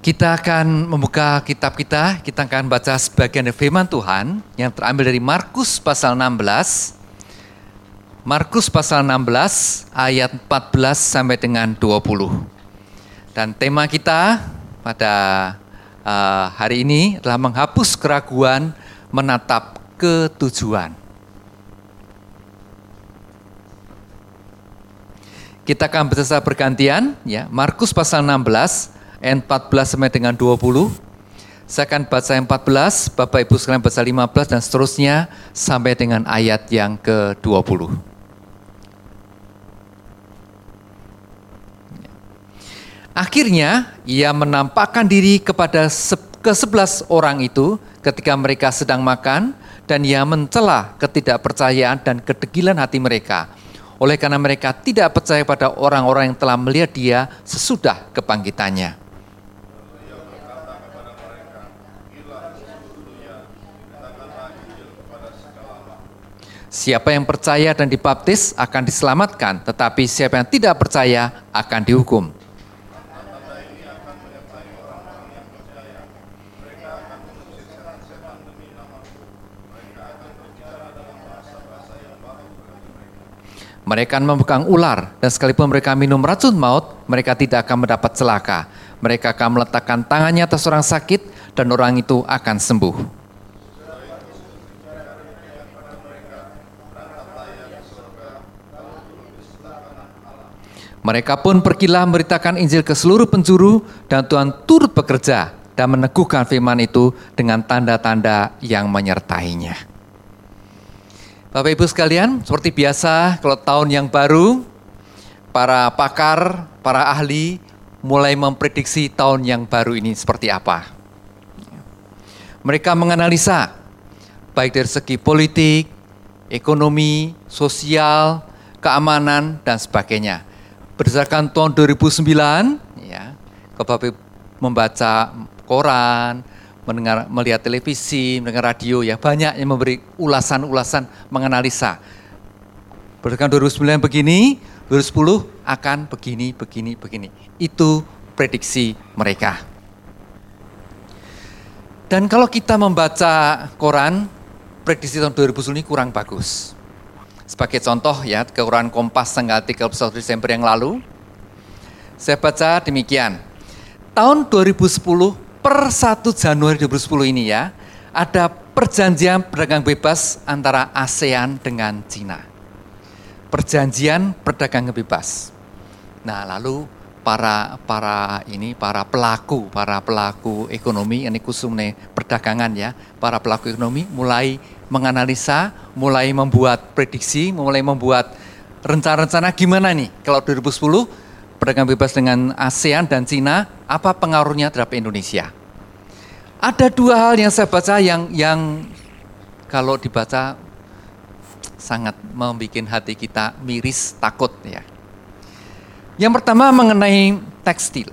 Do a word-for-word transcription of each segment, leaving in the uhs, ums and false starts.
Kita akan membuka kitab kita, kita akan baca sebagian dari firman Tuhan yang terambil dari Markus pasal enam belas. Markus pasal enam belas ayat empat belas sampai dengan dua puluh. Dan tema kita pada uh, hari ini adalah menghapus keraguan, menatap ketujuan. Kita akan baca bergantian, ya. Markus pasal enam belas ayat empat belas sampai dengan dua puluh. Saya akan baca ayat empat belas, Bapak Ibu sekalian baca lima belas dan seterusnya sampai dengan ayat yang ke dua puluh. Akhirnya ia menampakkan diri kepada kesebelas orang itu ketika mereka sedang makan, dan ia mencela ketidakpercayaan dan kedegilan hati mereka. Oleh karena mereka tidak percaya pada orang-orang yang telah melihat dia sesudah kebangkitannya. Siapa yang percaya dan dibaptis akan diselamatkan, tetapi siapa yang tidak percaya akan dihukum. Mereka akan memegang ular, dan sekalipun mereka minum racun maut, mereka tidak akan mendapat celaka. Mereka akan meletakkan tangannya atas orang sakit, dan orang itu akan sembuh. Mereka pun pergilah memberitakan Injil ke seluruh penjuru, dan Tuhan turut bekerja dan meneguhkan firman itu dengan tanda-tanda yang menyertainya. Bapak Ibu sekalian, seperti biasa kalau tahun yang baru, para pakar, para ahli mulai memprediksi tahun yang baru ini seperti apa. Mereka menganalisa, baik dari segi politik, ekonomi, sosial, keamanan, dan sebagainya. Berdasarkan tahun dua ribu sembilan, ya, kalau Bapak Ibu membaca koran, mendengar, melihat televisi, mendengar radio, ya banyak yang memberi ulasan-ulasan menganalisa. Berdasarkan dua ribu sembilan begini, dua ribu sepuluh akan begini, begini, begini. Itu prediksi mereka. Dan kalau kita membaca koran, prediksi tahun dua ribu sepuluh ini kurang bagus. Sebagai contoh ya, ke koran Kompas tanggal tiga puluh satu Desember yang lalu, saya baca demikian. Tahun dua ribu sepuluh per satu Januari dua ribu sepuluh ini ya, ada perjanjian perdagangan bebas antara ASEAN dengan Cina. Perjanjian perdagangan bebas. Nah, lalu para para ini para pelaku, para pelaku ekonomi, ini khususnya perdagangan ya, para pelaku ekonomi mulai menganalisa, mulai membuat prediksi, mulai membuat rencana-rencana gimana nih kalau dua ribu sepuluh perdagangan bebas dengan ASEAN dan Cina, apa pengaruhnya terhadap Indonesia? Ada dua hal yang saya baca yang yang kalau dibaca sangat membuat hati kita miris, takut ya. Yang pertama mengenai tekstil.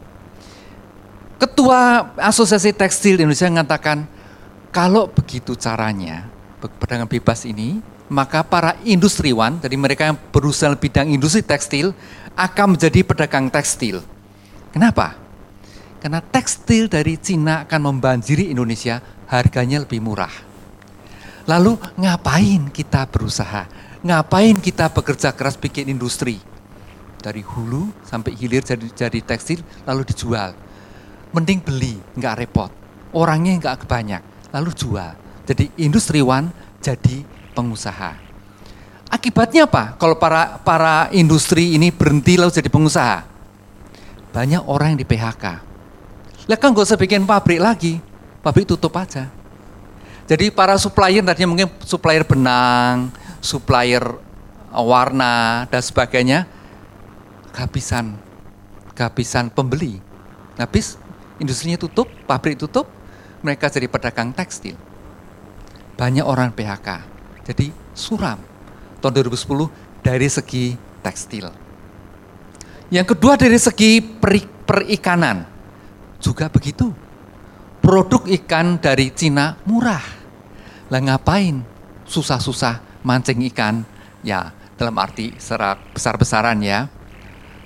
Ketua Asosiasi Tekstil Indonesia mengatakan, kalau begitu caranya perdagangan bebas ini, maka para industriwan, jadi mereka yang berusaha di bidang industri tekstil, akan menjadi pedagang tekstil. Kenapa? Karena tekstil dari Cina akan membanjiri Indonesia, harganya lebih murah. Lalu ngapain kita berusaha? Ngapain kita bekerja keras bikin industri? Dari hulu sampai hilir jadi, jadi tekstil, lalu dijual. Mending beli, nggak repot. Orangnya nggak banyak, lalu jual. Jadi industriwan jadi pengusaha. Akibatnya apa? Kalau para para industri ini berhenti lalu jadi pengusaha, banyak orang yang di P H K. Lah kan gak usah bikin pabrik lagi, pabrik tutup aja. Jadi para supplier tadinya mungkin supplier benang, supplier warna dan sebagainya, kehabisan, kehabisan pembeli. Habis industrinya tutup, pabrik tutup, mereka jadi pedagang tekstil. Banyak orang P H K, jadi suram tahun dua ribu sepuluh dari segi tekstil. Yang kedua dari segi peri, perikanan, juga begitu. Produk ikan dari Cina murah. Lah ngapain susah-susah mancing ikan? Ya dalam arti secara besar-besaran ya.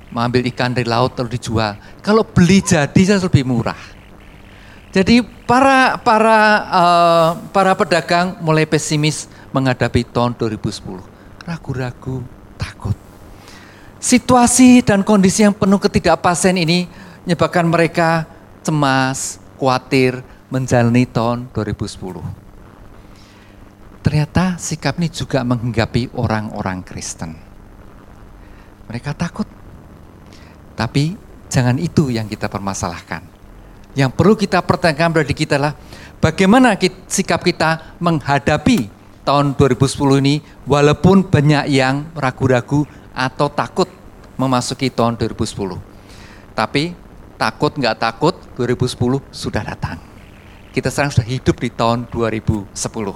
mengambil ikan dari laut lalu dijual. Kalau beli jadi lebih murah. Jadi para para uh, para pedagang mulai pesimis menghadapi tahun dua ribu sepuluh. Ragu-ragu, takut. Situasi dan kondisi yang penuh ketidakpastian ini menyebabkan mereka cemas, khawatir menjalani tahun dua ribu sepuluh. Ternyata sikap ini juga menghinggapi orang-orang Kristen. Mereka takut. Tapi jangan itu yang kita permasalahkan. Yang perlu kita pertanyakan pada kita adalah bagaimana sikap kita menghadapi tahun dua ribu sepuluh ini walaupun banyak yang ragu-ragu atau takut memasuki tahun dua ribu sepuluh. Tapi takut nggak takut dua ribu sepuluh sudah datang. Kita sekarang sudah hidup di tahun dua ribu sepuluh.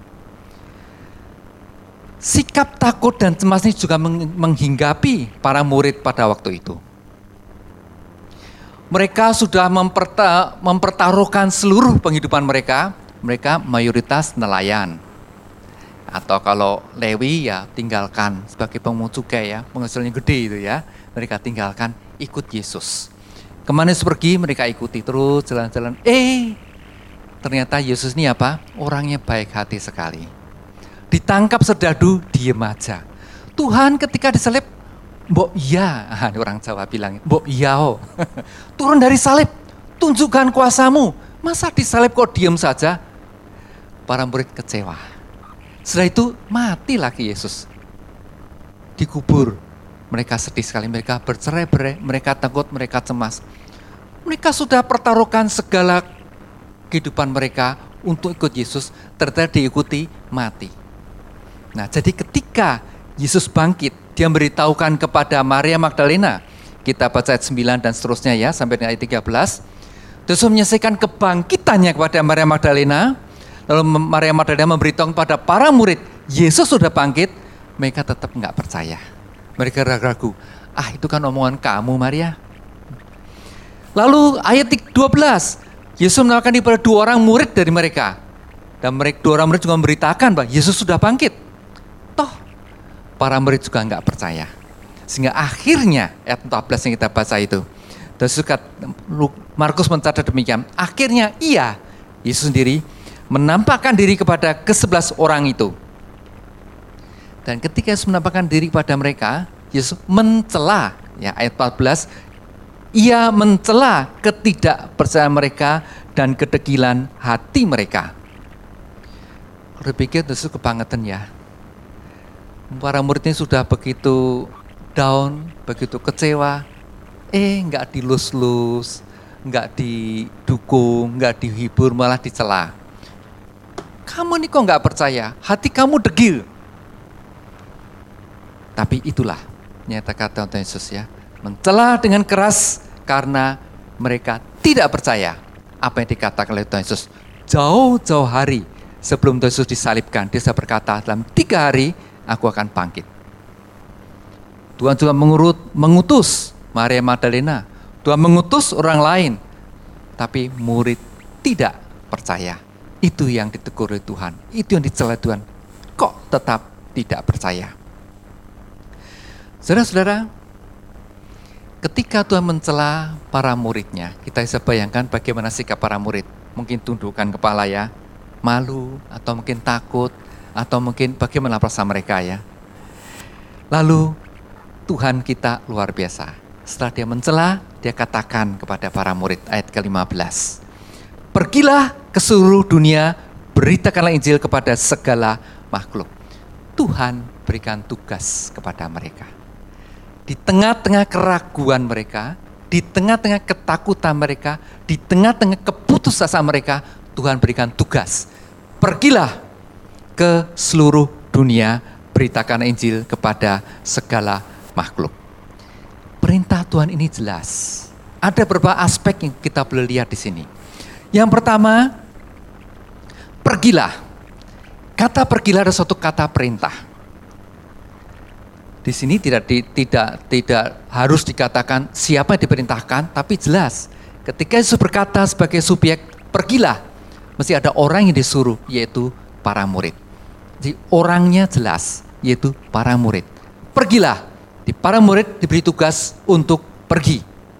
Sikap takut dan cemas ini juga menghinggapi para murid pada waktu itu. Mereka sudah memperta, mempertaruhkan seluruh penghidupan mereka. Mereka mayoritas nelayan. Atau kalau Lewi ya tinggalkan sebagai pemungut cukai ya, penghasilannya gede itu ya. Mereka tinggalkan ikut Yesus. Kemana Yesus pergi mereka ikuti terus jalan-jalan. Eh ternyata Yesus ini apa? Orangnya baik hati sekali. Ditangkap serdadu, diem aja. Tuhan ketika disalib, mbok iya, ah, orang Jawa bilang, mbok iya oh. Turun dari salib, tunjukkan kuasamu. Masa disalib kok diem saja? Para murid kecewa. Setelah itu mati lagi Yesus. Dikubur. Mereka sedih sekali, mereka bercerai-berai, mereka takut, mereka cemas. Mereka sudah pertaruhkan segala kehidupan mereka untuk ikut Yesus, ternyata diikuti mati. Nah, jadi ketika Yesus bangkit, dia memberitahukan kepada Maria Magdalena, kita baca ayat sembilan dan seterusnya ya, sampai dengan ayat tiga belas. Yesus menyaksikan kebangkitannya kepada Maria Magdalena, lalu Maria Magdalena memberitahu kepada para murid, Yesus sudah bangkit, mereka tetap enggak percaya. Mereka ragu-ragu, ah itu kan omongan kamu Maria. Lalu ayat dua belas, Yesus menawarkan kepada dua orang murid dari mereka. Dan mereka dua orang murid juga memberitakan bahwa Yesus sudah bangkit. Toh, para murid juga enggak percaya. Sehingga akhirnya, ayat empat belas yang kita baca itu. Dan suka Markus mencatat demikian. Akhirnya ia, Yesus sendiri, menampakkan diri kepada kesebelas orang itu. Dan ketika Yesus menampakkan diri kepada mereka, Yesus mencela, ya ayat empat belas, ia mencela ketidakpercayaan mereka dan kedegilan hati mereka. Kalau pikir Yesus kebangetan ya. Para murid ini sudah begitu down, begitu kecewa, eh nggak dilus-lus, nggak didukung, nggak dihibur, malah dicela. Kamu nih kok nggak percaya, hati kamu degil. Tapi itulah nyata kata Tuhan Yesus ya, mencela dengan keras karena mereka tidak percaya apa yang dikatakan oleh Tuhan Yesus. Jauh-jauh hari sebelum Tuhan Yesus disalibkan, dia sudah berkata, dalam tiga hari aku akan bangkit. Tuhan juga mengurut, mengutus Maria Magdalena, Tuhan mengutus orang lain, tapi murid tidak percaya. Itu yang ditegur oleh Tuhan, itu yang dicela Tuhan. Kok tetap tidak percaya? Saudara-saudara, ketika Tuhan mencela para muridnya, kita bisa bayangkan bagaimana sikap para murid. Mungkin tundukkan kepala ya, malu, atau mungkin takut, atau mungkin bagaimana perasaan mereka ya. Lalu Tuhan kita luar biasa. Setelah dia mencela, dia katakan kepada para murid, ayat ke lima belas. Pergilah ke seluruh dunia, beritakanlah Injil kepada segala makhluk. Tuhan berikan tugas kepada mereka. Di tengah-tengah keraguan mereka, di tengah-tengah ketakutan mereka, di tengah-tengah keputusasaan mereka, Tuhan berikan tugas. Pergilah ke seluruh dunia, beritakan Injil kepada segala makhluk. Perintah Tuhan ini jelas. Ada beberapa aspek yang kita boleh lihat di sini. Yang pertama, pergilah. Kata pergilah adalah suatu kata perintah. Di sini tidak di, tidak tidak harus dikatakan siapa yang diperintahkan, tapi jelas ketika Yesus berkata sebagai subjek pergilah, mesti ada orang yang disuruh, yaitu para murid. Jadi orangnya jelas, yaitu para murid. Pergilah, Di para murid diberi tugas untuk pergi.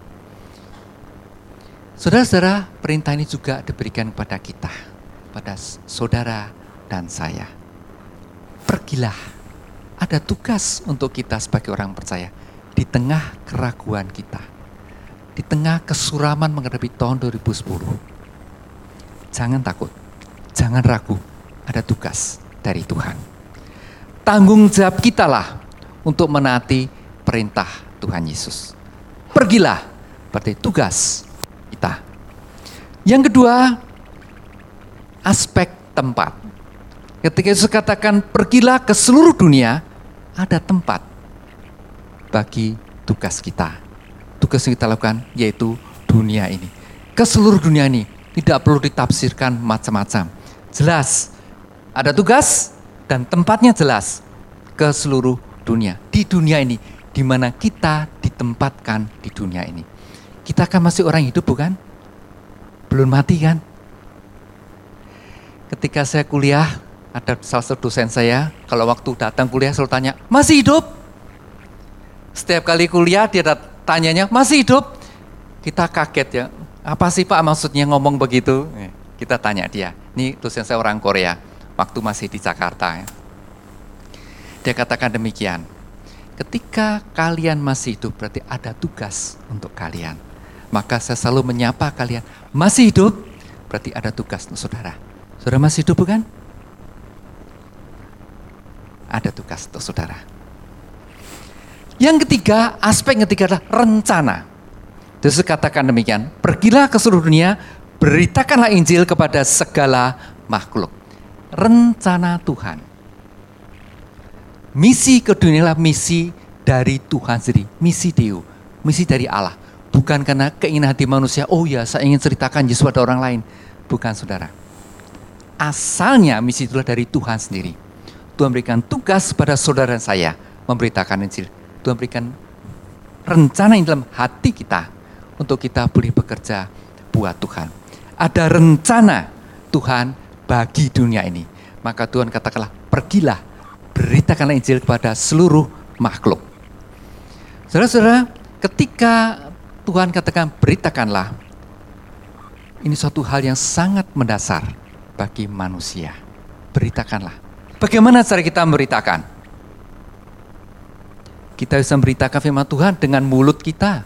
Saudara-saudara, perintah ini juga diberikan kepada kita, pada saudara dan saya. Pergilah, ada tugas untuk kita sebagai orang percaya di tengah keraguan kita, di tengah kesuraman menghadapi tahun dua ribu sepuluh. Jangan takut, jangan ragu, ada tugas dari Tuhan. Tanggung jawab kitalah untuk menaati perintah Tuhan Yesus. Pergilah, berarti tugas kita. Yang kedua, aspek tempat. Ketika Yesus katakan pergilah ke seluruh dunia, ada tempat bagi tugas kita. Tugas yang kita lakukan yaitu dunia ini. Ke seluruh dunia ini, tidak perlu ditafsirkan macam-macam. Jelas, ada tugas dan tempatnya jelas ke seluruh dunia. Di dunia ini, di mana kita ditempatkan di dunia ini. Kita kan masih orang hidup bukan? Belum mati kan? Ketika saya kuliah, ada salah satu dosen saya, kalau waktu datang kuliah selalu tanya, masih hidup? Setiap kali kuliah dia tanyanya, masih hidup? Kita kaget ya, apa sih Pak maksudnya ngomong begitu? Kita tanya dia, ini dosen saya orang Korea, waktu masih di Jakarta. Ya. Dia katakan demikian, ketika kalian masih hidup berarti ada tugas untuk kalian. Maka saya selalu menyapa kalian, masih hidup berarti ada tugas untuk saudara. Saudara masih hidup bukan? Ada tugas untuk saudara. Yang ketiga, aspek ketiga adalah rencana. Yesus katakan demikian, pergilah ke seluruh dunia, beritakanlah Injil kepada segala makhluk. Rencana Tuhan. Misi ke dunia adalah misi dari Tuhan sendiri, misi Deo, misi dari Allah. Bukan karena keinginan hati manusia, oh ya saya ingin ceritakan Yesus pada orang lain. Bukan saudara. Asalnya misi itulah dari Tuhan sendiri. Tuhan berikan tugas pada saudara saya memberitakan Injil. Tuhan berikan rencana yang dalam hati kita untuk kita boleh bekerja buat Tuhan. Ada rencana Tuhan bagi dunia ini. Maka Tuhan katakanlah, pergilah, beritakanlah Injil kepada seluruh makhluk. Saudara-saudara, ketika Tuhan katakan beritakanlah, ini suatu hal yang sangat mendasar bagi manusia. Beritakanlah. Bagaimana cara kita memberitakan? Kita bisa memberitakan firman Tuhan dengan mulut kita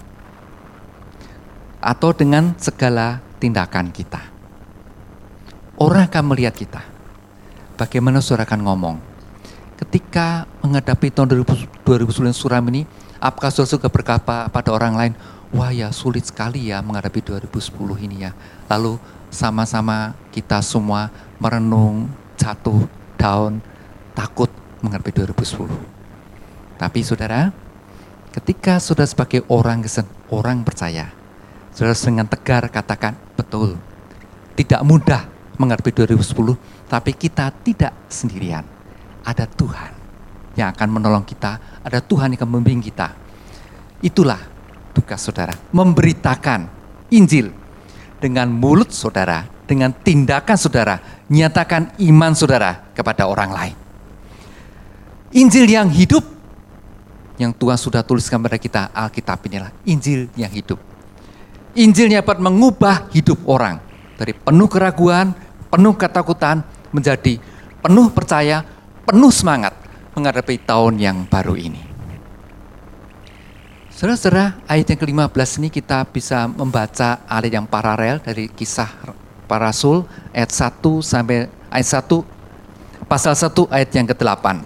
atau dengan segala tindakan kita. Orang akan melihat kita. Bagaimana saudara akan ngomong? Ketika menghadapi tahun dua ribu sembilan suram ini, apakah saudara juga berkata pada orang lain, wah ya sulit sekali ya menghadapi dua ribu sepuluh ini ya. Lalu sama-sama kita semua merenung, jatuh down, takut menghadapi dua ribu sepuluh. Tapi saudara, ketika saudara sebagai orang Kristen, orang percaya, saudara dengan tegar katakan, betul, tidak mudah menghadapi dua ribu sepuluh, tapi kita tidak sendirian. Ada Tuhan yang akan menolong kita, ada Tuhan yang akan membimbing kita. Itulah tugas saudara, memberitakan Injil dengan mulut saudara, dengan tindakan saudara, nyatakan iman saudara kepada orang lain. Injil yang hidup, yang Tuhan sudah tuliskan pada kita, Alkitab inilah Injil yang hidup. Injil yang dapat mengubah hidup orang dari penuh keraguan, penuh ketakutan, menjadi penuh percaya, penuh semangat menghadapi tahun yang baru ini. Saudara-saudara, ayat yang ke lima belas ini kita bisa membaca ayat yang paralel dari Kisah Para Rasul ayat satu sampai ayat satu, pasal satu ayat yang ke delapan.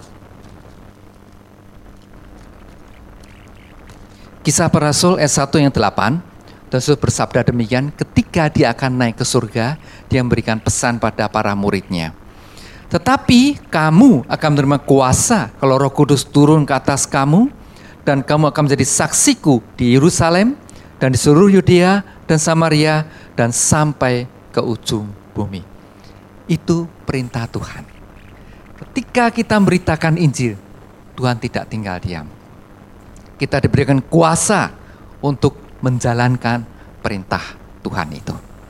Kisah Para Rasul ayat satu yang delapan, Yesus bersabda demikian, ketika dia akan naik ke surga, dia memberikan pesan pada para muridnya. Tetapi kamu akan menerima kuasa kalau Roh Kudus turun ke atas kamu, dan kamu akan menjadi saksiku di Yerusalem dan di seluruh Yudea dan Samaria dan sampai ke ujung bumi. Itu perintah Tuhan. Ketika kita memberitakan Injil, Tuhan tidak tinggal diam. Kita diberikan kuasa untuk menjalankan perintah Tuhan itu.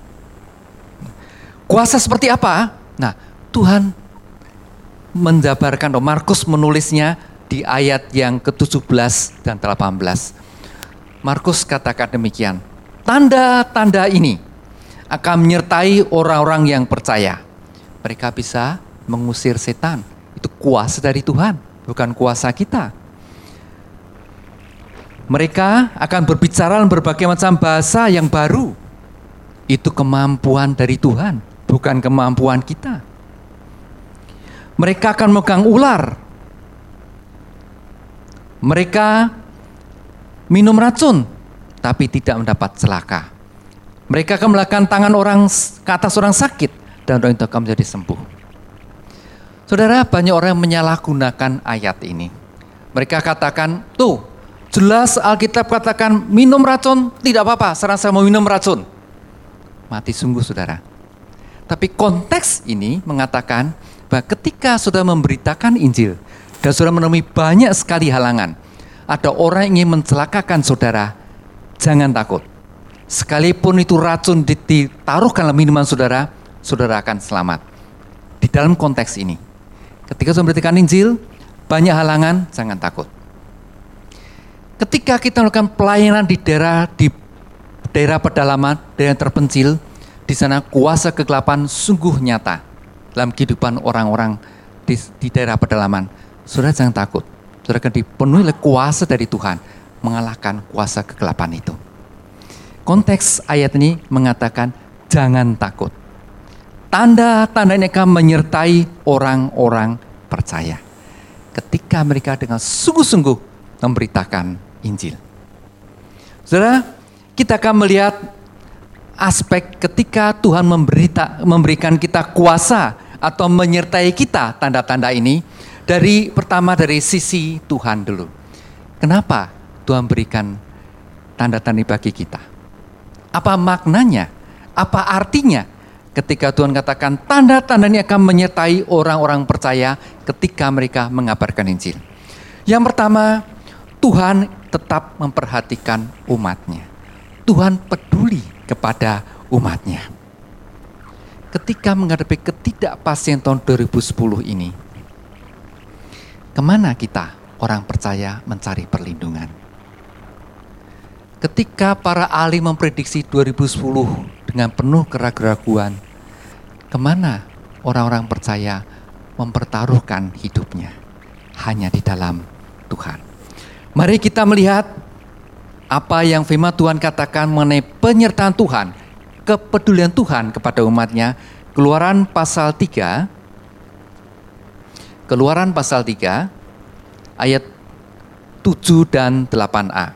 Kuasa seperti apa? Nah, Tuhan menjabarkan, Markus menulisnya di ayat yang ke tujuh belas dan delapan belas. Markus katakan demikian, tanda-tanda ini akan menyertai orang-orang yang percaya. Mereka bisa mengusir setan. Itu kuasa dari Tuhan, bukan kuasa kita. Mereka akan berbicara dalam berbagai macam bahasa yang baru. Itu kemampuan dari Tuhan, bukan kemampuan kita. Mereka akan memegang ular. Mereka minum racun, tapi tidak mendapat celaka. Mereka akan meletakkan tangan orang ke atas orang sakit, dan orang itu akan menjadi sembuh. Saudara, banyak orang yang menyalahgunakan ayat ini. Mereka katakan, tuh, jelas Alkitab katakan minum racun, tidak apa-apa, sekarang saya mau minum racun. Mati sungguh, saudara. Tapi konteks ini mengatakan bahwa ketika saudara memberitakan Injil dan saudara menemui banyak sekali halangan, ada orang yang ingin mencelakakan saudara, jangan takut. Sekalipun itu racun ditaruhkan dalam minuman saudara, saudara akan selamat. Di dalam konteks ini, ketika saudara memberitakan Injil, banyak halangan, jangan takut. Ketika kita melakukan pelayanan di daerah di daerah pedalaman, daerah terpencil, di sana kuasa kegelapan sungguh nyata dalam kehidupan orang-orang di, di daerah pedalaman. Saudara jangan takut, saudara akan dipenuhi oleh kuasa dari Tuhan mengalahkan kuasa kegelapan itu. Konteks ayat ini mengatakan jangan takut. Tanda-tanda ini akan menyertai orang-orang percaya ketika mereka dengan sungguh-sungguh memberitakan Injil. Saudara, kita akan melihat aspek ketika Tuhan memberita, memberikan kita kuasa atau menyertai kita tanda-tanda ini dari pertama dari sisi Tuhan dulu. Kenapa Tuhan berikan tanda-tanda bagi kita? Apa maknanya? Apa artinya ketika Tuhan katakan tanda-tanda ini akan menyertai orang-orang percaya ketika mereka mengabarkan Injil? Yang pertama, Tuhan tetap memperhatikan umatnya. Tuhan peduli kepada umatnya. Ketika menghadapi ketidakpastian tahun dua ribu sepuluh ini, kemana kita orang percaya mencari perlindungan? Ketika para ahli memprediksi dua ribu sepuluh dengan penuh keraguan, kemana orang-orang percaya mempertaruhkan hidupnya? Hanya di dalam Tuhan. Mari kita melihat apa yang firman Tuhan katakan mengenai penyertaan Tuhan, kepedulian Tuhan kepada umatnya. Keluaran pasal tiga, Keluaran pasal tiga, ayat tujuh dan delapan a.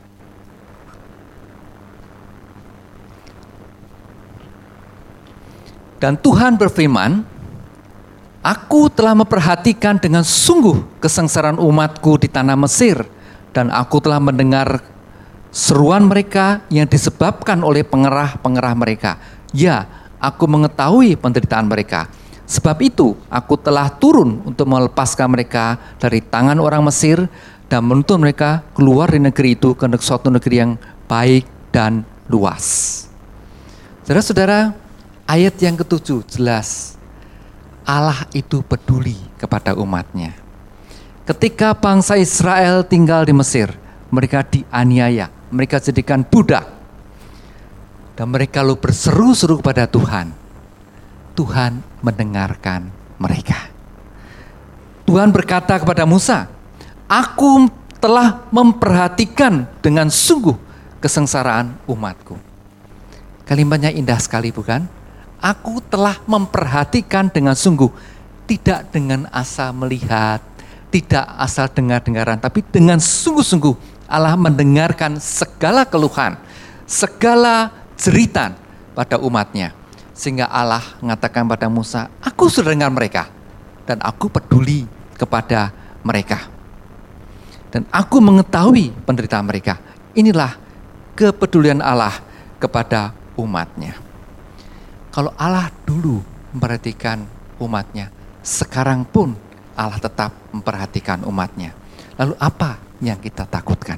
Dan Tuhan berfirman, aku telah memperhatikan dengan sungguh kesengsaraan umatku di tanah Mesir, dan aku telah mendengar seruan mereka yang disebabkan oleh pengerah-pengerah mereka. Ya, aku mengetahui penderitaan mereka. Sebab itu, aku telah turun untuk melepaskan mereka dari tangan orang Mesir dan menuntun mereka keluar dari negeri itu ke suatu negeri yang baik dan luas. Saudara-saudara, ayat yang ketujuh jelas. Allah itu peduli kepada umatnya. Ketika bangsa Israel tinggal di Mesir, mereka dianiaya, mereka jadikan budak. Dan mereka lalu berseru-seru kepada Tuhan. Tuhan mendengarkan mereka. Tuhan berkata kepada Musa, aku telah memperhatikan dengan sungguh kesengsaraan umatku. Kalimatnya indah sekali, bukan? Aku telah memperhatikan dengan sungguh. Tidak dengan asal melihat, tidak asal dengar-dengaran, tapi dengan sungguh-sungguh Allah mendengarkan segala keluhan, segala jeritan pada umatnya. Sehingga Allah mengatakan pada Musa, aku sudah dengar mereka, dan aku peduli kepada mereka. Dan aku mengetahui penderitaan mereka. Inilah kepedulian Allah kepada umatnya. Kalau Allah dulu memperhatikan umatnya, sekarang pun Allah tetap memperhatikan umatnya. Lalu apa yang kita takutkan?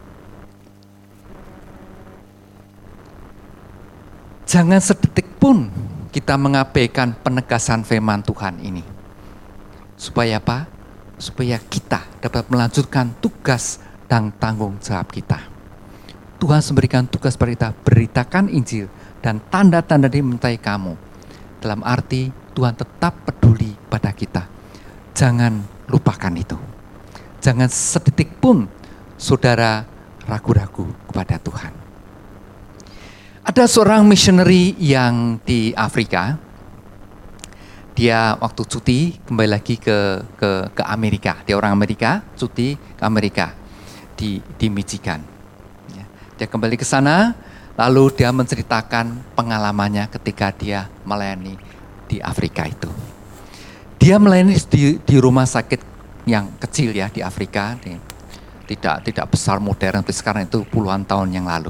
Jangan sedetik pun kita mengabaikan penegasan firman Tuhan ini. Supaya apa? supaya kita dapat melanjutkan tugas dan tanggung jawab kita. Tuhan memberikan tugas pada kita, beritakan Injil dan tanda-tanda dimintai kamu. Dalam arti Tuhan tetap peduli pada kita. Jangan lupakan itu. Jangan sedetik pun saudara ragu-ragu kepada Tuhan. Ada seorang missionary yang di Afrika. Dia waktu cuti kembali lagi ke ke ke Amerika. Dia orang Amerika, cuti ke Amerika di di Michigan. Ya. Dia kembali ke sana, lalu dia menceritakan pengalamannya ketika dia melayani di Afrika itu. Dia melayani di di rumah sakit yang kecil ya di Afrika, di, tidak tidak besar modern, tapi sekarang itu puluhan tahun yang lalu.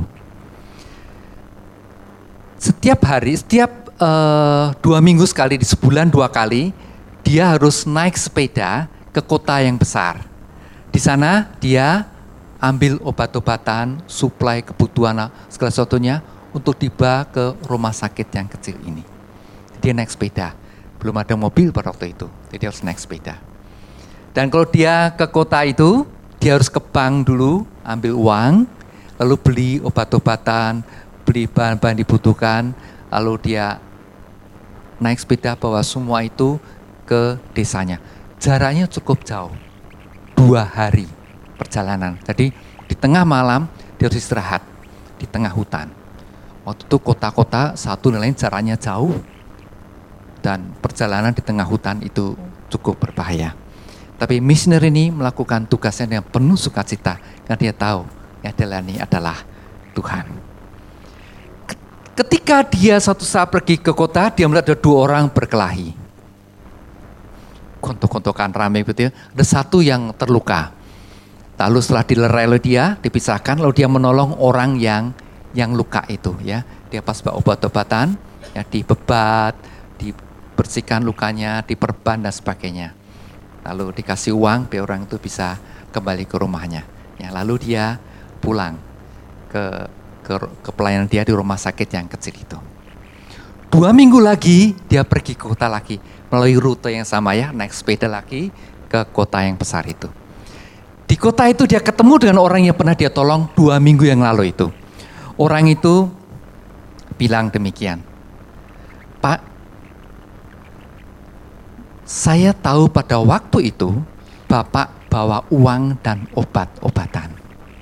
Setiap hari, setiap Uh, dua minggu sekali, di sebulan dua kali, dia harus naik sepeda ke kota yang besar. Di sana dia ambil obat-obatan, suplai kebutuhan segala sesuatunya untuk tiba ke rumah sakit yang kecil ini. Dia naik sepeda, belum ada mobil pada waktu itu, jadi harus naik sepeda. Dan kalau dia ke kota itu, dia harus ke bank dulu, ambil uang, lalu beli obat-obatan, beli bahan-bahan dibutuhkan, lalu dia naik sepeda bawa semua itu ke desanya. Jaraknya cukup jauh, dua hari perjalanan. Jadi di tengah malam dia harus istirahat di tengah hutan. Waktu itu kota-kota satu dan lain jaraknya jauh dan perjalanan di tengah hutan itu cukup berbahaya. Tapi missionary ini melakukan tugasnya dengan penuh sukacita karena dia tahu yang adalah ini adalah Tuhan. Ketika dia suatu saat pergi ke kota, dia melihat ada dua orang berkelahi. Kontok-kontokan ramai begitu ya. Ada satu yang terluka. Lalu setelah dilerai oleh dia, dipisahkan, lalu dia menolong orang yang yang luka itu ya. Dia pas bawa obat-obatan, ya dibebat, dibersihkan lukanya, diperban dan sebagainya. Lalu dikasih uang biar orang itu bisa kembali ke rumahnya. Ya, lalu dia pulang ke Ke, ke pelayanan dia di rumah sakit yang kecil itu. Dua minggu lagi dia pergi ke kota lagi melalui rute yang sama ya, naik sepeda lagi ke kota yang besar itu. Di kota itu dia ketemu dengan orang yang pernah dia tolong dua minggu yang lalu itu. Orang itu bilang demikian, Pak, saya tahu pada waktu itu Bapak bawa uang dan obat-obatan.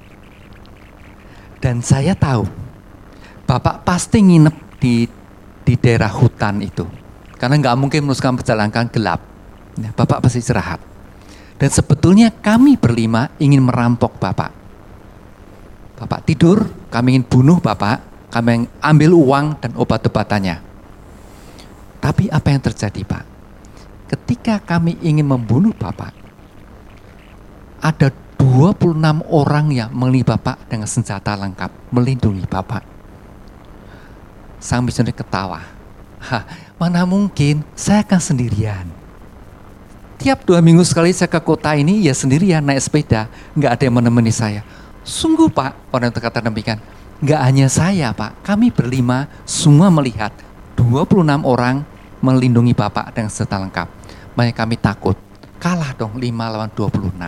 Dan saya tahu, Bapak pasti nginep di di daerah hutan itu. Karena nggak mungkin meneruskan perjalanan gelap. Ya, Bapak pasti istirahat. Dan sebetulnya kami berlima ingin merampok Bapak. Bapak tidur, kami ingin bunuh Bapak, kami ingin ambil uang dan obat-obatannya. Tapi apa yang terjadi Pak? Ketika kami ingin membunuh Bapak, ada dua puluh enam orang yang melindungi Bapak dengan senjata lengkap, melindungi Bapak. Sang misioner ketawa. Hah, mana mungkin, saya akan sendirian. Tiap dua minggu sekali saya ke kota ini, ya sendirian naik sepeda, nggak ada yang menemani saya. Sungguh Pak, orang yang berkata demikian, nggak hanya saya Pak, kami berlima semua melihat dua puluh enam orang melindungi Bapak dengan senjata lengkap. Makanya kami takut, kalah dong lima lawan dua puluh enam.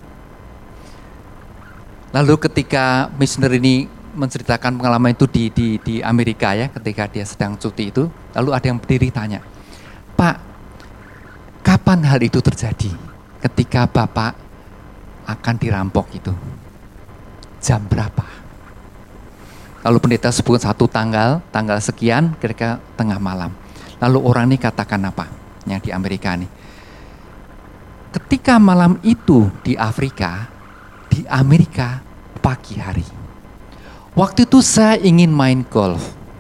Lalu ketika missionary ini menceritakan pengalaman itu di, di, di Amerika ya, ketika dia sedang cuti itu, lalu ada yang berdiri tanya, Pak, kapan hal itu terjadi? Ketika Bapak akan dirampok itu, jam berapa? Lalu pendeta sebut satu tanggal, tanggal sekian, kira-kira tengah malam. Lalu orang ini katakan apa? Yang di Amerika nih, ketika malam itu di Afrika, di Amerika pagi hari. Waktu itu saya ingin main golf.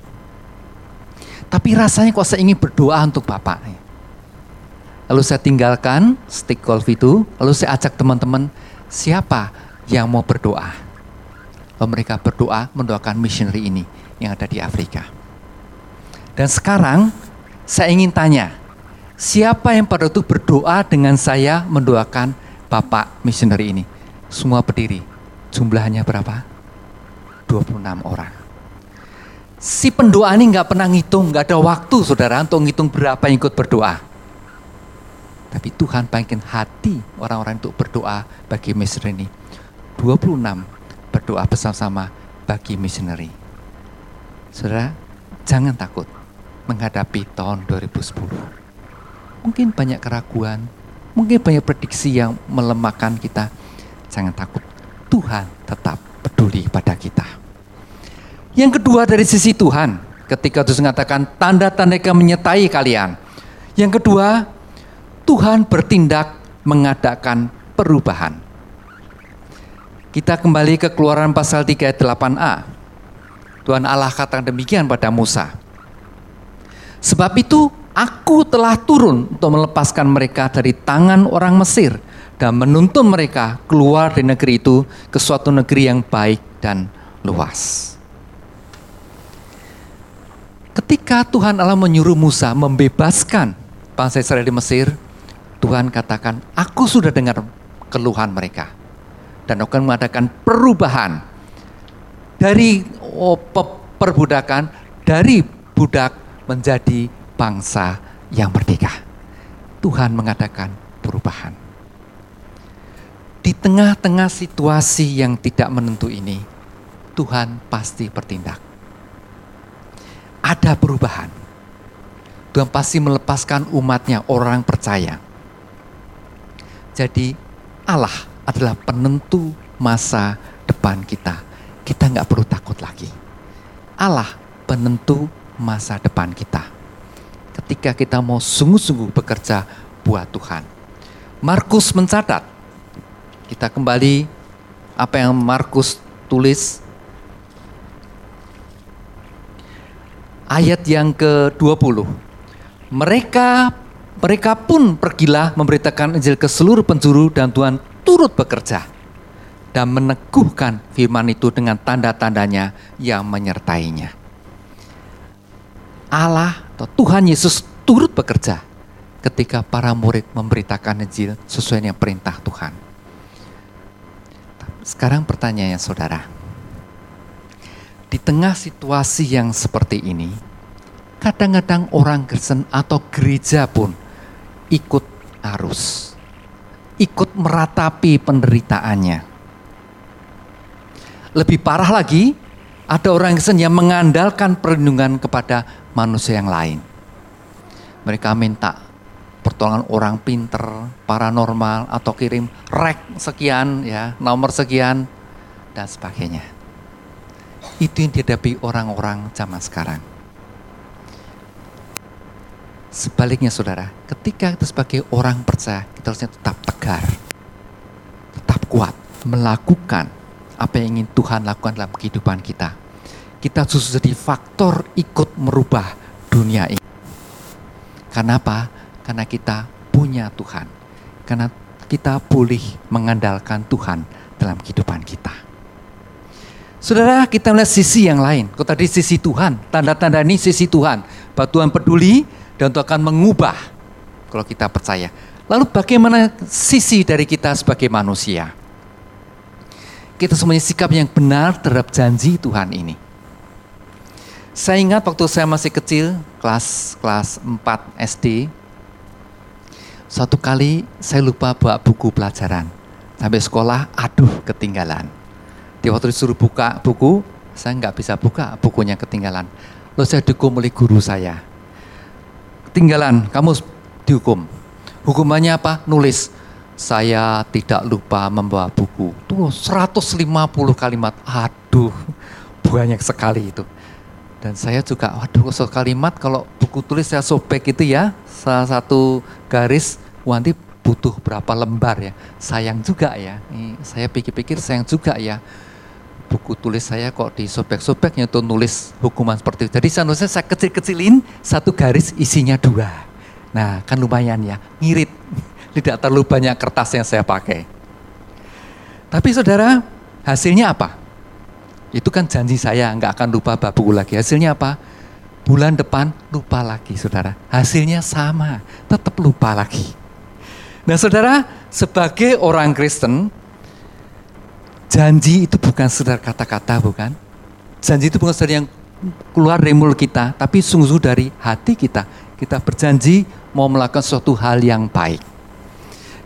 Tapi rasanya kok saya ingin berdoa untuk Bapak. Lalu saya tinggalkan stick golf itu, lalu saya ajak teman-teman, siapa yang mau berdoa? Lalu mereka berdoa mendoakan missionary ini yang ada di Afrika. Dan sekarang saya ingin tanya, siapa yang pada itu berdoa dengan saya mendoakan Bapak missionary ini? Semua berdiri. Jumlahnya berapa? dua puluh enam orang. Si pendoa ini nggak pernah ngitung, nggak ada waktu saudara untuk ngitung berapa yang ikut berdoa. Tapi Tuhan bangkitkan hati orang-orang untuk berdoa bagi misioneri. dua puluh enam berdoa bersama-sama bagi misioneri. Saudara, jangan takut menghadapi tahun dua ribu sepuluh. Mungkin banyak keraguan, mungkin banyak prediksi yang melemahkan kita. Jangan takut, Tuhan tetap peduli pada kita. Yang kedua dari sisi Tuhan, ketika Yesus mengatakan tanda-tanda akan menyertai kalian. Yang kedua, Tuhan bertindak mengadakan perubahan. Kita kembali ke Keluaran pasal tiga ayat delapan a. Tuhan Allah katakan demikian pada Musa. Sebab itu aku telah turun untuk melepaskan mereka dari tangan orang Mesir dan menuntun mereka keluar dari negeri itu ke suatu negeri yang baik dan luas. Ketika Tuhan Allah menyuruh Musa membebaskan bangsa Israel di Mesir, Tuhan katakan, aku sudah dengar keluhan mereka. Dan akan mengadakan perubahan dari oh, perbudakan, dari budak menjadi bangsa yang merdeka. Tuhan mengadakan perubahan. Di tengah-tengah situasi yang tidak menentu ini, Tuhan pasti bertindak. Ada perubahan. Tuhan pasti melepaskan umatnya, orang percaya. Jadi Allah adalah penentu masa depan kita. Kita nggak perlu takut lagi. Allah penentu masa depan kita. Ketika kita mau sungguh-sungguh bekerja buat Tuhan. Markus mencatat. Kita kembali apa yang Markus tulis. Ayat yang ke dua puluh. Mereka mereka pun pergilah memberitakan Injil ke seluruh penjuru dan Tuhan turut bekerja dan meneguhkan firman itu dengan tanda-tandanya yang menyertainya. Allah atau Tuhan Yesus turut bekerja ketika para murid memberitakan Injil sesuai dengan perintah Tuhan. Sekarang pertanyaannya saudara, di tengah situasi yang seperti ini, kadang-kadang orang Kristen atau gereja pun ikut arus. Ikut meratapi penderitaannya. Lebih parah lagi, ada orang Kristen yang mengandalkan perlindungan kepada manusia yang lain. Mereka minta pertolongan orang pinter, paranormal, atau kirim rek sekian, ya, nomor sekian, dan sebagainya. Itu yang dihadapi orang-orang zaman sekarang. Sebaliknya saudara, ketika kita sebagai orang percaya, kita harusnya tetap tegar, tetap kuat, melakukan apa yang ingin Tuhan lakukan dalam kehidupan kita. Kita justru jadi faktor ikut merubah dunia ini. Karena apa? Karena kita punya Tuhan. Karena kita boleh mengandalkan Tuhan dalam kehidupan kita. Saudara, kita melihat sisi yang lain. Kalau tadi sisi Tuhan, tanda-tanda ini sisi Tuhan. Bahwa Tuhan peduli dan itu akan mengubah kalau kita percaya. Lalu bagaimana sisi dari kita sebagai manusia? Kita semuanya sikap yang benar terhadap janji Tuhan ini. Saya ingat waktu saya masih kecil, kelas kelas empat S D, suatu kali saya lupa bawa buku pelajaran. Sampai sekolah, aduh ketinggalan. Di waktu disuruh buka buku, saya nggak bisa buka, bukunya ketinggalan. Lalu saya dihukum oleh guru saya. Ketinggalan, kamu dihukum. Hukumannya apa? Nulis, saya tidak lupa membawa buku. Tuh seratus lima puluh kalimat, aduh banyak sekali itu. Dan saya juga, waduh satu kalimat kalau buku tulis saya sobek itu ya, salah satu garis, nanti butuh berapa lembar ya. Sayang juga ya, ini saya pikir-pikir sayang juga ya. Buku tulis saya kok disobek-sobeknya tuh nulis hukuman seperti itu. Jadi saya nulisnya saya kecil-kecilin, satu garis isinya dua. Nah kan lumayan ya, ngirit. Tidak terlalu banyak kertas yang saya pakai. Tapi saudara, hasilnya apa? Itu kan janji saya nggak akan lupa bawa buku lagi. Hasilnya apa? Bulan depan lupa lagi saudara. Hasilnya sama, tetap lupa lagi. Nah saudara, sebagai orang Kristen, janji itu bukan sekedar kata-kata, bukan? Janji itu bukan sekedar yang keluar dari mulut kita, tapi sungguh-sungguh dari hati kita. Kita berjanji mau melakukan suatu hal yang baik.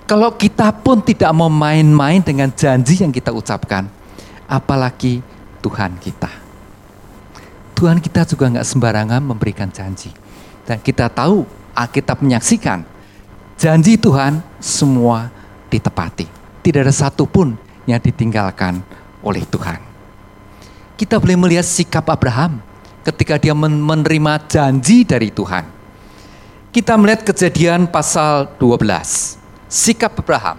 Kalau kita pun tidak mau main-main dengan janji yang kita ucapkan, apalagi Tuhan kita. Tuhan kita juga nggak sembarangan memberikan janji. Dan kita tahu, Alkitab menyaksikan, janji Tuhan semua ditepati. Tidak ada satupun yang ditinggalkan oleh Tuhan. Kita boleh melihat sikap Abraham ketika dia menerima janji dari Tuhan. Kita melihat Kejadian pasal dua belas. Sikap Abraham.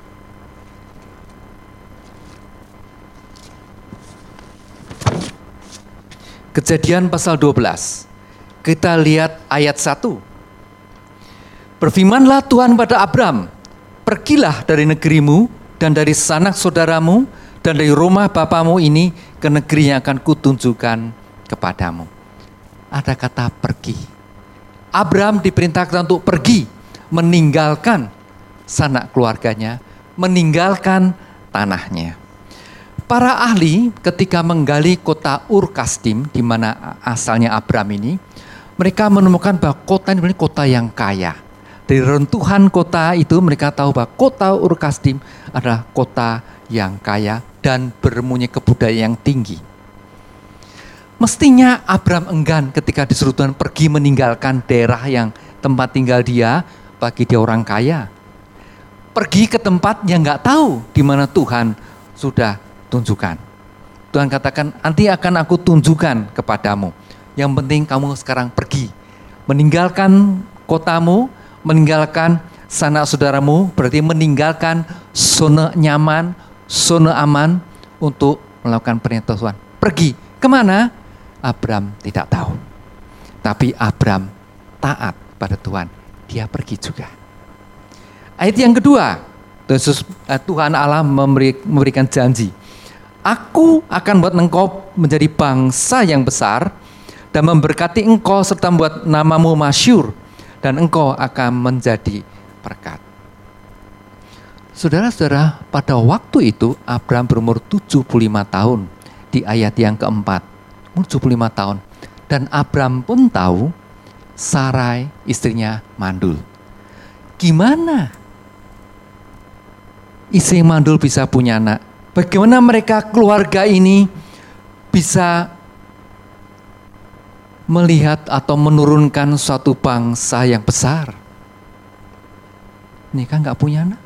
Kejadian pasal dua belas. Kita lihat ayat satu. Berfirmanlah Tuhan pada Abram, pergilah dari negerimu dan dari sanak saudaramu dan dari rumah bapamu ini ke negeri yang akan kutunjukkan kepadamu. Ada kata pergi. Abram diperintahkan untuk pergi, meninggalkan sanak keluarganya, meninggalkan tanahnya. Para ahli ketika menggali kota Ur Kasdim, di mana asalnya Abram ini, mereka menemukan bahwa kota ini kota yang kaya. Dari rentuhan kota itu mereka tahu bahwa kota Ur Kasdim adalah kota yang kaya dan bermunyai kebudayaan yang tinggi. Mestinya Abram enggan ketika disuruh Tuhan pergi meninggalkan daerah yang tempat tinggal dia, bagi dia orang kaya. Pergi ke tempat yang nggak tahu di mana Tuhan sudah tunjukkan. Tuhan katakan, nanti akan aku tunjukkan kepadamu. Yang penting kamu sekarang pergi. Meninggalkan kotamu, meninggalkan sanak saudaramu, berarti meninggalkan zona nyaman, zona aman untuk melakukan perintah Tuhan. Pergi. Kemana? Abram tidak tahu. Tapi Abram taat pada Tuhan. Dia pergi juga. Ayat yang kedua, Tuhan Allah memberikan janji. Aku akan buat engkau menjadi bangsa yang besar dan memberkati engkau serta membuat namamu masyhur dan engkau akan menjadi berkat. Saudara-saudara, pada waktu itu Abram berumur tujuh puluh lima tahun di ayat yang keempat. tujuh puluh lima tahun. Dan Abram pun tahu Sarai istrinya mandul. Gimana istri mandul bisa punya anak? Bagaimana mereka keluarga ini bisa melihat atau menurunkan suatu bangsa yang besar? Ini kan gak punya anak.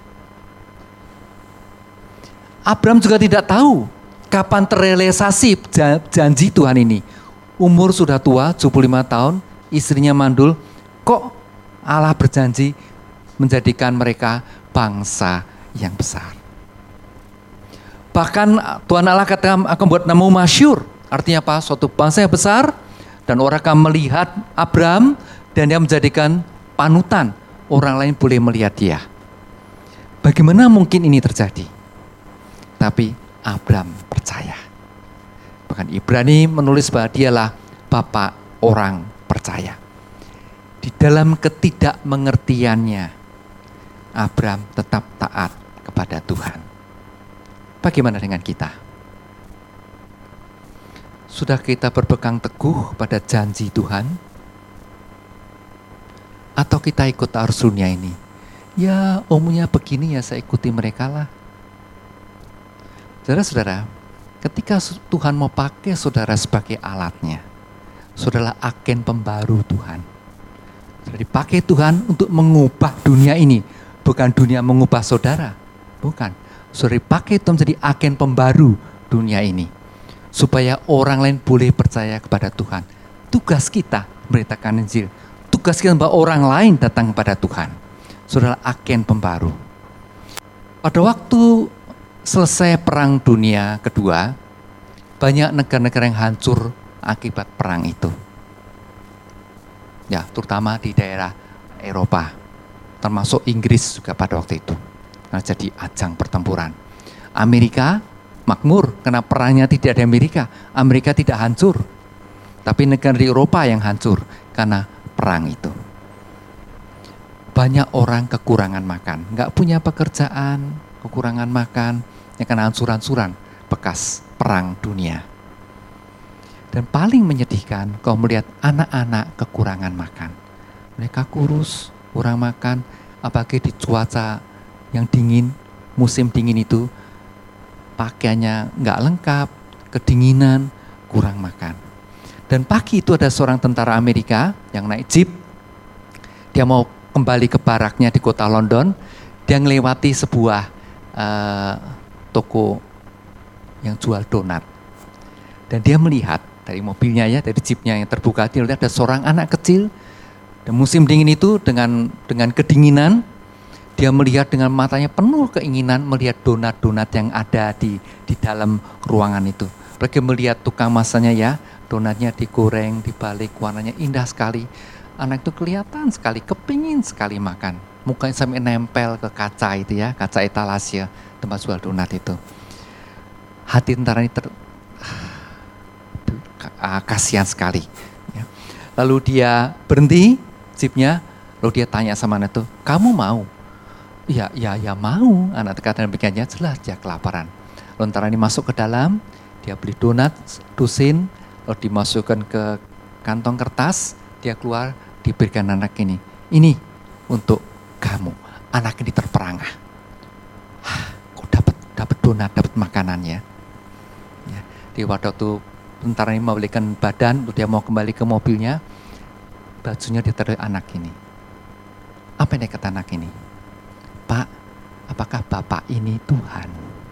Abram juga tidak tahu kapan terrealisasi janji Tuhan ini. Umur sudah tua, tujuh puluh lima tahun, istrinya mandul, kok Allah berjanji menjadikan mereka bangsa yang besar. Bahkan Tuhan Allah katakan akan buat namamu masyhur. Artinya apa? Suatu bangsa yang besar dan orang akan melihat Abram dan dia menjadikan panutan. Orang lain boleh melihat dia. Bagaimana mungkin ini terjadi? Tapi Abram percaya. Bahkan Ibrani menulis bahwa dialah bapak orang percaya. Di dalam ketidakmengertiannya, Abram tetap taat kepada Tuhan. Bagaimana dengan kita? Sudah kita berpegang teguh pada janji Tuhan? Atau kita ikut arus dunia ini? Ya, umumnya begini ya saya ikuti mereka lah. Saudara-saudara, ketika Tuhan mau pakai saudara sebagai alatnya, saudara agen pembaru Tuhan. Saudara dipakai Tuhan untuk mengubah dunia ini, bukan dunia mengubah saudara, bukan. Saudara dipakai Tuhan menjadi agen pembaru dunia ini, supaya orang lain boleh percaya kepada Tuhan. Tugas kita memberitakan Injil, tugas kita membawa orang lain datang kepada Tuhan. Saudara agen pembaru. Pada waktu selesai perang dunia kedua, banyak negara-negara yang hancur akibat perang itu. Ya, terutama di daerah Eropa, termasuk Inggris juga pada waktu itu. Karena jadi ajang pertempuran. Amerika makmur karena perangnya tidak di Amerika. Amerika tidak hancur. Tapi negara di Eropa yang hancur karena perang itu. Banyak orang kekurangan makan, nggak punya pekerjaan, kekurangan makan, yang karena hancur-hancuran bekas perang dunia. Dan paling menyedihkan kalau melihat anak-anak kekurangan makan. Mereka kurus, kurang makan, apalagi di cuaca yang dingin, musim dingin itu pakaiannya nggak lengkap, kedinginan, kurang makan. Dan pagi itu ada seorang tentara Amerika yang naik jeep, dia mau kembali ke baraknya di kota London, dia melewati sebuah uh, toko yang jual donat. Dan dia melihat dari mobilnya ya, dari jeepnya yang terbuka, dia lihat ada seorang anak kecil. Dan musim dingin itu dengan dengan kedinginan, dia melihat dengan matanya penuh keinginan melihat donat-donat yang ada di di dalam ruangan itu. Mereka melihat tukang masaknya ya, donatnya digoreng, dibalik, warnanya indah sekali. Anak itu kelihatan sekali, kepingin sekali makan. Mukanya sampai nempel ke kaca itu ya, kaca etalase tempat jual donat itu. Hati tentara ini ter, kasihan sekali. Ya. Lalu dia berhenti jeepnya, lalu dia tanya sama anak itu, kamu mau? Ya, ya, ya mau. Anak kata demikiannya, jelas dia kelaparan. Lalu tentara ini masuk ke dalam, dia beli donat dusin, lalu dimasukkan ke kantong kertas, dia keluar, diberikan anak ini. Ini untuk kamu. Anak ini terperangah. Hah, kok dapat dapat donat, dapat makanannya. Ya, di waktu itu tentara ini membalikan badan, lalu dia mau kembali ke mobilnya, bajunya ditaruh anak ini. Apa yang kata anak ini? Pak, apakah Bapak ini Tuhan?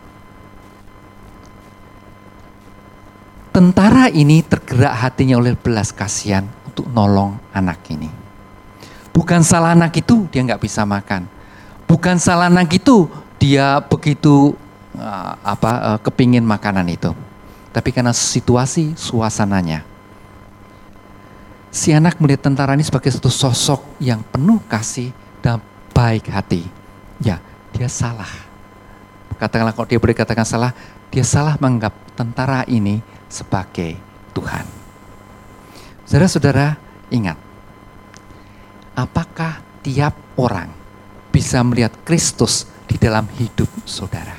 Tentara ini tergerak hatinya oleh belas kasihan untuk nolong anak ini. Bukan salah anak itu dia nggak bisa makan. Bukan salah anak itu dia begitu uh, apa uh, kepingin makanan itu. Tapi karena situasi, suasananya. Si anak melihat tentara ini sebagai satu sosok yang penuh kasih dan baik hati. Ya, dia salah. Katakanlah kalau dia boleh katakan salah, dia salah menganggap tentara ini sebagai Tuhan. Saudara-saudara, ingat. Apakah tiap orang bisa melihat Kristus di dalam hidup saudara?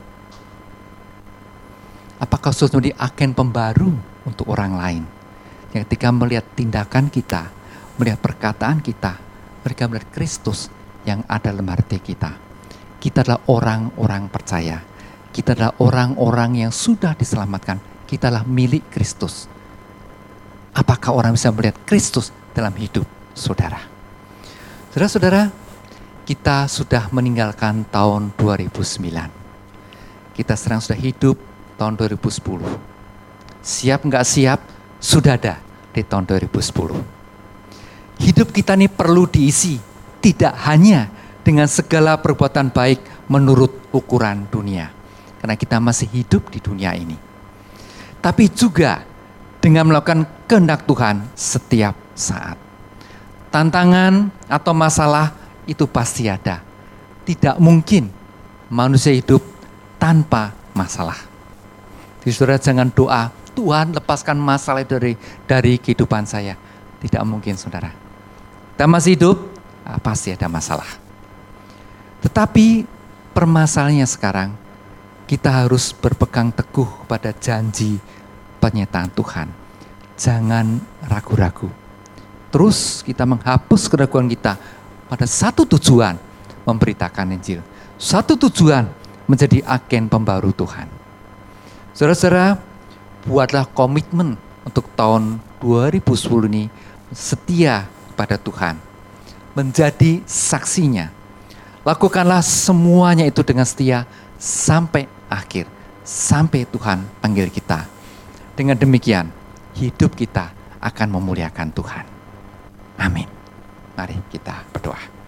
Apakah saudara menjadi agen pembaru untuk orang lain? Yang ketika melihat tindakan kita, melihat perkataan kita, mereka melihat Kristus yang ada dalam hati kita. Kita adalah orang-orang percaya. Kita adalah orang-orang yang sudah diselamatkan. Kita adalah milik Kristus. Apakah orang bisa melihat Kristus dalam hidup saudara? Saudara-saudara, kita sudah meninggalkan tahun dua ribu sembilan. Kita sekarang sudah hidup tahun dua ribu sepuluh. Siap nggak siap? Sudah ada di tahun dua ribu sepuluh. Hidup kita ini perlu diisi, tidak hanya dengan segala perbuatan baik menurut ukuran dunia. Karena kita masih hidup di dunia ini. Tapi juga dengan melakukan kehendak Tuhan setiap saat. Tantangan atau masalah itu pasti ada. Tidak mungkin manusia hidup tanpa masalah. Jadi saudara jangan doa, Tuhan lepaskan masalah dari dari kehidupan saya. Tidak mungkin saudara. Kita masih hidup, ah, pasti ada masalah. Tetapi permasalahannya sekarang, kita harus berpegang teguh pada janji penyertaan Tuhan. Jangan ragu-ragu. Terus kita menghapus keraguan kita pada satu tujuan, memberitakan Injil. Satu tujuan, menjadi agen pembaru Tuhan. Saudara-saudara, buatlah komitmen untuk tahun dua ribu sepuluh ini setia pada Tuhan. Menjadi saksinya. Lakukanlah semuanya itu dengan setia sampai akhir. Sampai Tuhan panggil kita. Dengan demikian, hidup kita akan memuliakan Tuhan. Amin. Mari kita berdoa.